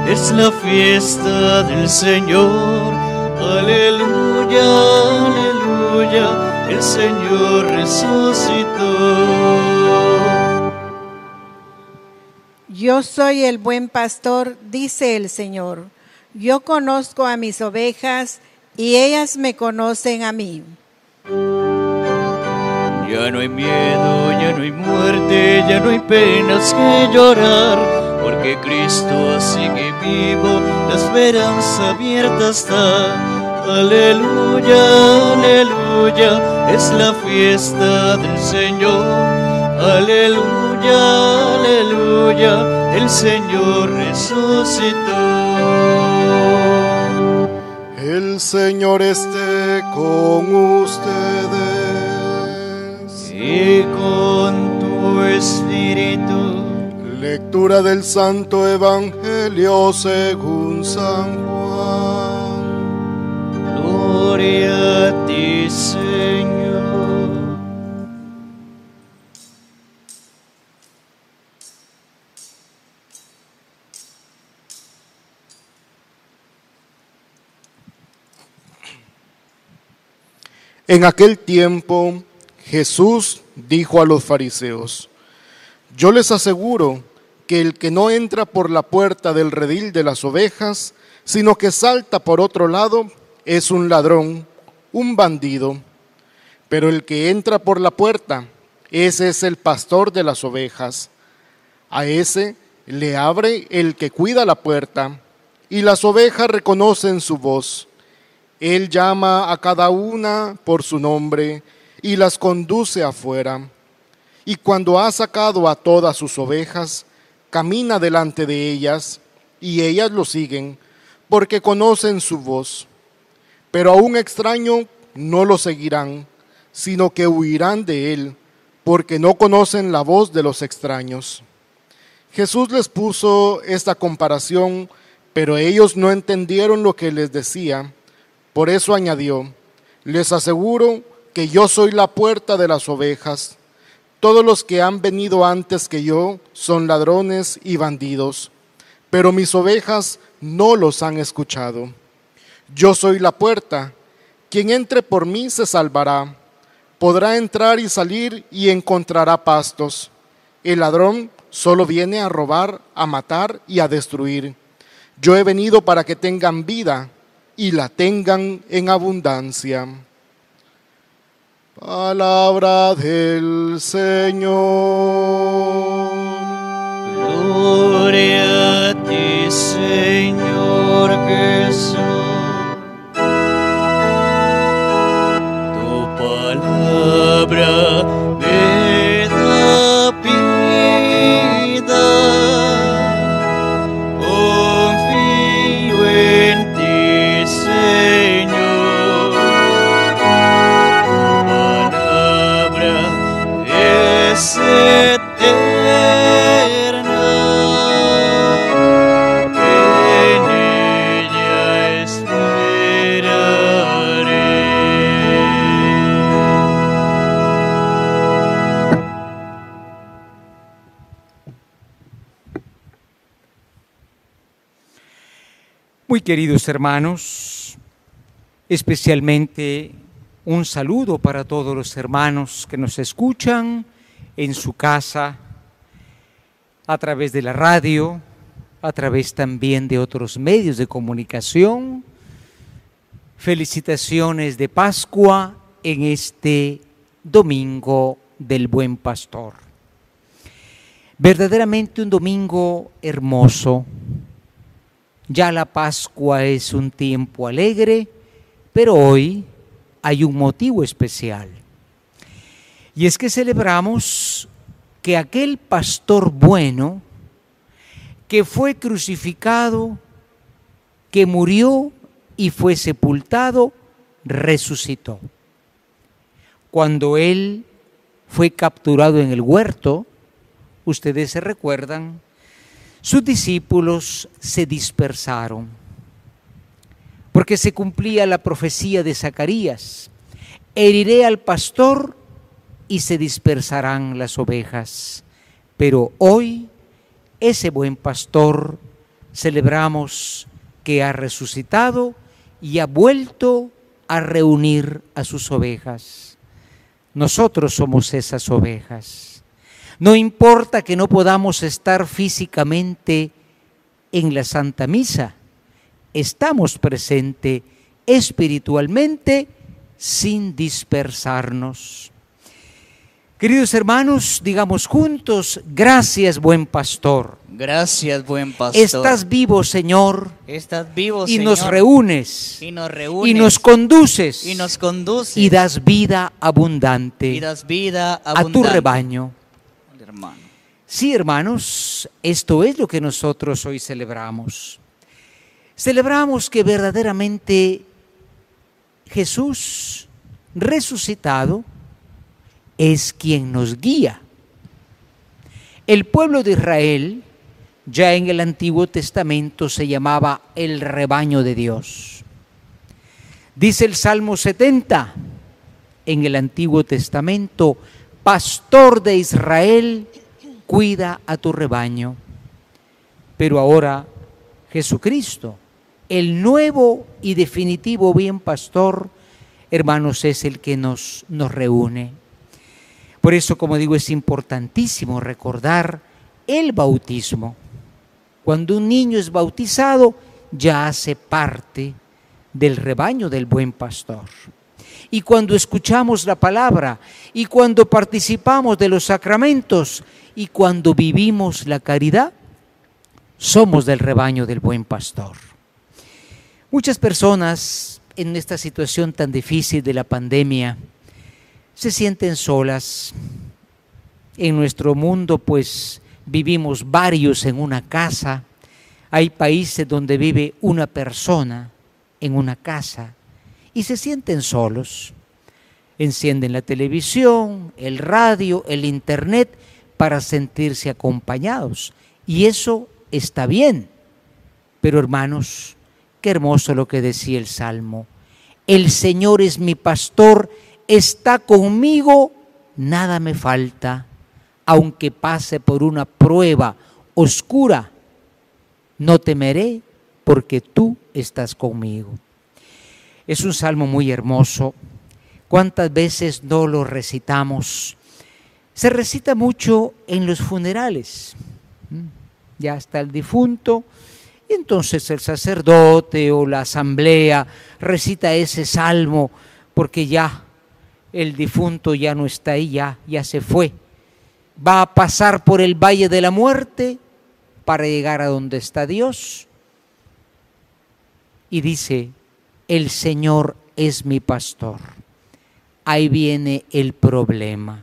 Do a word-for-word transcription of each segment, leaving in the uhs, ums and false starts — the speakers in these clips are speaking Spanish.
es la fiesta del Señor. Aleluya, aleluya, el Señor resucitó. Yo soy el buen pastor, dice el Señor. Yo conozco a mis ovejas y ellas me conocen a mí. Ya no hay miedo, ya no hay muerte, ya no hay penas que llorar, porque Cristo sigue vivo, la esperanza abierta está. Aleluya, aleluya, es la fiesta del Señor. Aleluya, aleluya, el Señor resucitó. El Señor esté con ustedes. Y con tu espíritu. Lectura del Santo Evangelio según San Juan. Gloria a ti, Señor. En aquel tiempo, Jesús dijo a los fariseos: yo les aseguro que el que no entra por la puerta del redil de las ovejas, sino que salta por otro lado, es un ladrón, un bandido. Pero el que entra por la puerta, ese es el pastor de las ovejas. A ese le abre el que cuida la puerta, y las ovejas reconocen su voz. Él llama a cada una por su nombre y las conduce afuera. Y cuando ha sacado a todas sus ovejas, camina delante de ellas, y ellas lo siguen, porque conocen su voz. Pero a un extraño no lo seguirán, sino que huirán de él, porque no conocen la voz de los extraños. Jesús les puso esta comparación, pero ellos no entendieron lo que les decía. Por eso añadió: les aseguro que yo soy la puerta de las ovejas. Todos los que han venido antes que yo son ladrones y bandidos, pero mis ovejas no los han escuchado. Yo soy la puerta. Quien entre por mí se salvará. Podrá entrar y salir y encontrará pastos. El ladrón solo viene a robar, a matar y a destruir. Yo he venido para que tengan vida y la tengan en abundancia. Palabra del Señor. Gloria a ti, Señor Jesús. Tu palabra me da vida. Confío en ti, Señor. Es eterna, en ella esperaré. Muy queridos hermanos, especialmente un saludo para todos los hermanos que nos escuchan en su casa, a través de la radio, a través también de otros medios de comunicación. Felicitaciones de Pascua en este Domingo del Buen Pastor. Verdaderamente un domingo hermoso. Ya la Pascua es un tiempo alegre, pero hoy hay un motivo especial. Y es que celebramos que aquel pastor bueno, que fue crucificado, que murió y fue sepultado, resucitó. Cuando él fue capturado en el huerto, ustedes se recuerdan, sus discípulos se dispersaron, porque se cumplía la profecía de Zacarías: heriré al pastor y se dispersarán las ovejas. Pero hoy ese buen pastor celebramos que ha resucitado y ha vuelto a reunir a sus ovejas. Nosotros somos esas ovejas. No importa que no podamos estar físicamente en la Santa Misa, estamos presentes espiritualmente sin dispersarnos. Queridos hermanos, digamos juntos, gracias, buen pastor. Gracias, buen pastor. Estás vivo, Señor. Estás vivo, y Señor. nos reúnes. Y nos reúnes. Y nos conduces. Y nos conduces. Y das vida abundante. Y das vida abundante a tu rebaño. Hermano. Sí, hermanos, esto es lo que nosotros hoy celebramos. Celebramos que verdaderamente Jesús resucitado es quien nos guía. El pueblo de Israel, ya en el Antiguo Testamento, se llamaba el rebaño de Dios. Dice el Salmo setenta, en el Antiguo Testamento, pastor de Israel, cuida a tu rebaño. Pero ahora Jesucristo, el nuevo y definitivo bien pastor, hermanos, es el que nos, nos reúne. Por eso, como digo, es importantísimo recordar el bautismo. Cuando un niño es bautizado, ya hace parte del rebaño del buen pastor. Y cuando escuchamos la palabra, y cuando participamos de los sacramentos, y cuando vivimos la caridad, somos del rebaño del buen pastor. Muchas personas en esta situación tan difícil de la pandemia se sienten solas. En nuestro mundo, pues, vivimos varios en una casa. Hay países donde vive una persona en una casa y se sienten solos. Encienden la televisión, el radio, el internet para sentirse acompañados. Y eso está bien. Pero, hermanos, qué hermoso lo que decía el Salmo. El Señor es mi pastor, está conmigo, nada me falta. Aunque pase por una prueba oscura, no temeré porque tú estás conmigo. Es un salmo muy hermoso. ¿Cuántas veces no lo recitamos? Se recita mucho en los funerales. Ya está el difunto, y entonces el sacerdote o la asamblea recita ese salmo porque ya el difunto ya no está ahí, ya, ya se fue. Va a pasar por el valle de la muerte para llegar a donde está Dios. Y dice, el Señor es mi pastor. Ahí viene el problema.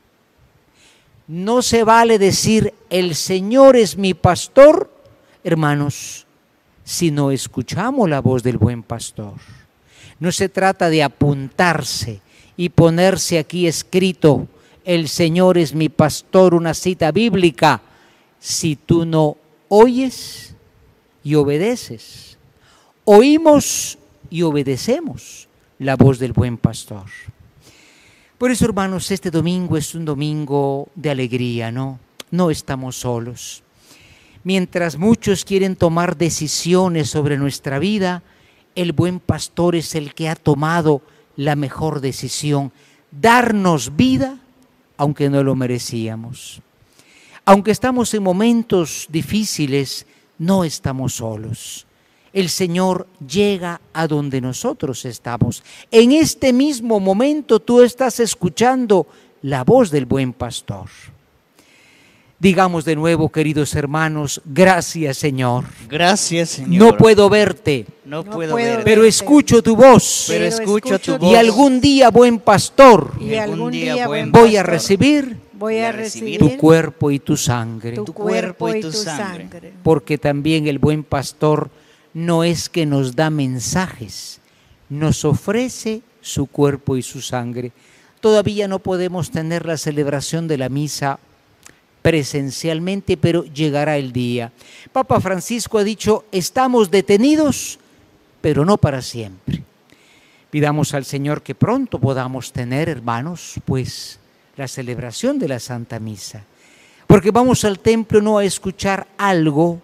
No se vale decir, el Señor es mi pastor, hermanos, si no escuchamos la voz del buen pastor. No se trata de apuntarse y ponerse aquí escrito, el Señor es mi pastor, una cita bíblica, si tú no oyes y obedeces. Oímos y obedecemos la voz del buen pastor. Por eso, hermanos, este domingo es un domingo de alegría, ¿no? No estamos solos. Mientras muchos quieren tomar decisiones sobre nuestra vida, el buen pastor es el que ha tomado la mejor decisión, darnos vida, aunque no lo merecíamos. Aunque estamos en momentos difíciles, no estamos solos. El Señor llega a donde nosotros estamos. En este mismo momento tú estás escuchando la voz del buen pastor. Digamos de nuevo, queridos hermanos, gracias, Señor. Gracias, Señor. No puedo verte, No, No puedo, puedo ver, ver. pero escucho tu voz. pero Pero escucho tu escucho voz. Y algún día, buen pastor, Y algún día, buen voy a pastor, recibir voy a voy a recibir recibir tu cuerpo y tu sangre. tu tu cuerpo y tu sangre. sangre. Porque también el buen pastor no es que nos da mensajes, nos ofrece su cuerpo y su sangre. Todavía no podemos tener la celebración de la misa presencialmente, pero llegará el día. Papa Francisco ha dicho, estamos detenidos, pero no para siempre. Pidamos al Señor que pronto podamos tener, hermanos, pues la celebración de la Santa Misa. Porque vamos al templo no a escuchar algo,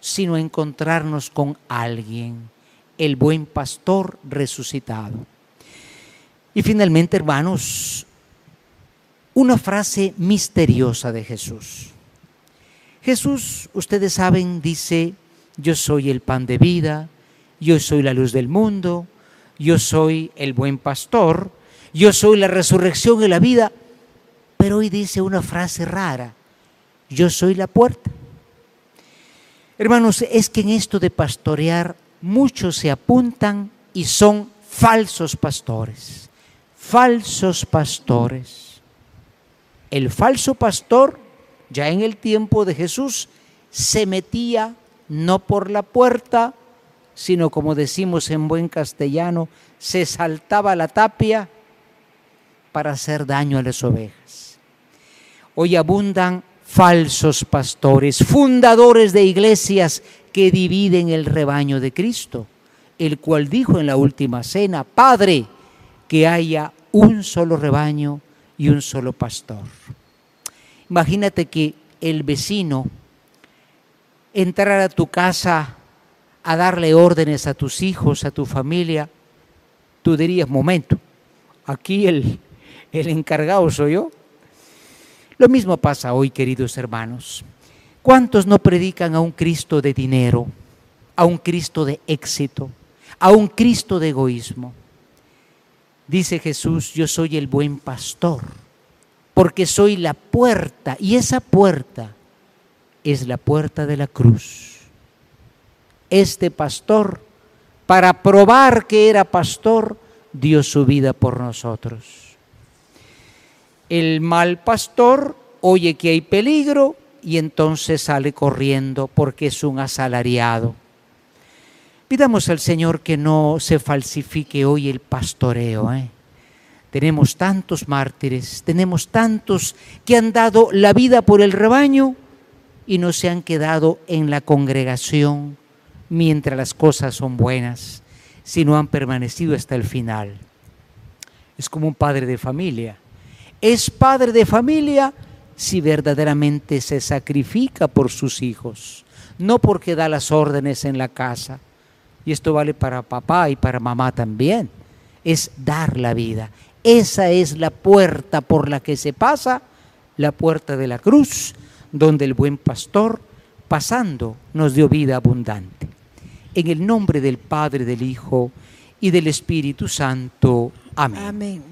sino encontrarnos con alguien, el buen pastor resucitado. Y finalmente, hermanos, una frase misteriosa de Jesús. Jesús, ustedes saben, dice: yo soy el pan de vida, yo soy la luz del mundo, yo soy el buen pastor, yo soy la resurrección y la vida. Pero hoy dice una frase rara: yo soy la puerta. Hermanos, es que en esto de pastorear muchos se apuntan y son falsos pastores. Falsos pastores. El falso pastor, ya en el tiempo de Jesús, se metía no por la puerta, sino, como decimos en buen castellano, se saltaba la tapia para hacer daño a las ovejas. Hoy abundan falsos pastores, fundadores de iglesias que dividen el rebaño de Cristo, el cual dijo en la última cena: Padre, que haya un solo rebaño y un solo pastor. Imagínate que el vecino entrara a tu casa a darle órdenes a tus hijos, a tu familia. Tú dirías: momento, aquí el, el encargado soy yo. Lo mismo pasa hoy, queridos hermanos. ¿Cuántos no predican a un Cristo de dinero, a un Cristo de éxito, a un Cristo de egoísmo? Dice Jesús: yo soy el buen pastor, porque soy la puerta, y esa puerta es la puerta de la cruz. Este pastor, para probar que era pastor, dio su vida por nosotros. El mal pastor oye que hay peligro y entonces sale corriendo porque es un asalariado. Pidamos al Señor que no se falsifique hoy el pastoreo, ¿eh? Tenemos tantos mártires, tenemos tantos que han dado la vida por el rebaño y no se han quedado en la congregación mientras las cosas son buenas, sino han permanecido hasta el final. Es como un padre de familia. Es padre de familia si verdaderamente se sacrifica por sus hijos, no porque da las órdenes en la casa. Y esto vale para papá y para mamá también. Es dar la vida. Esa es la puerta por la que se pasa, la puerta de la cruz, donde el buen pastor, pasando, nos dio vida abundante. En el nombre del Padre, del Hijo y del Espíritu Santo. Amén. Amén.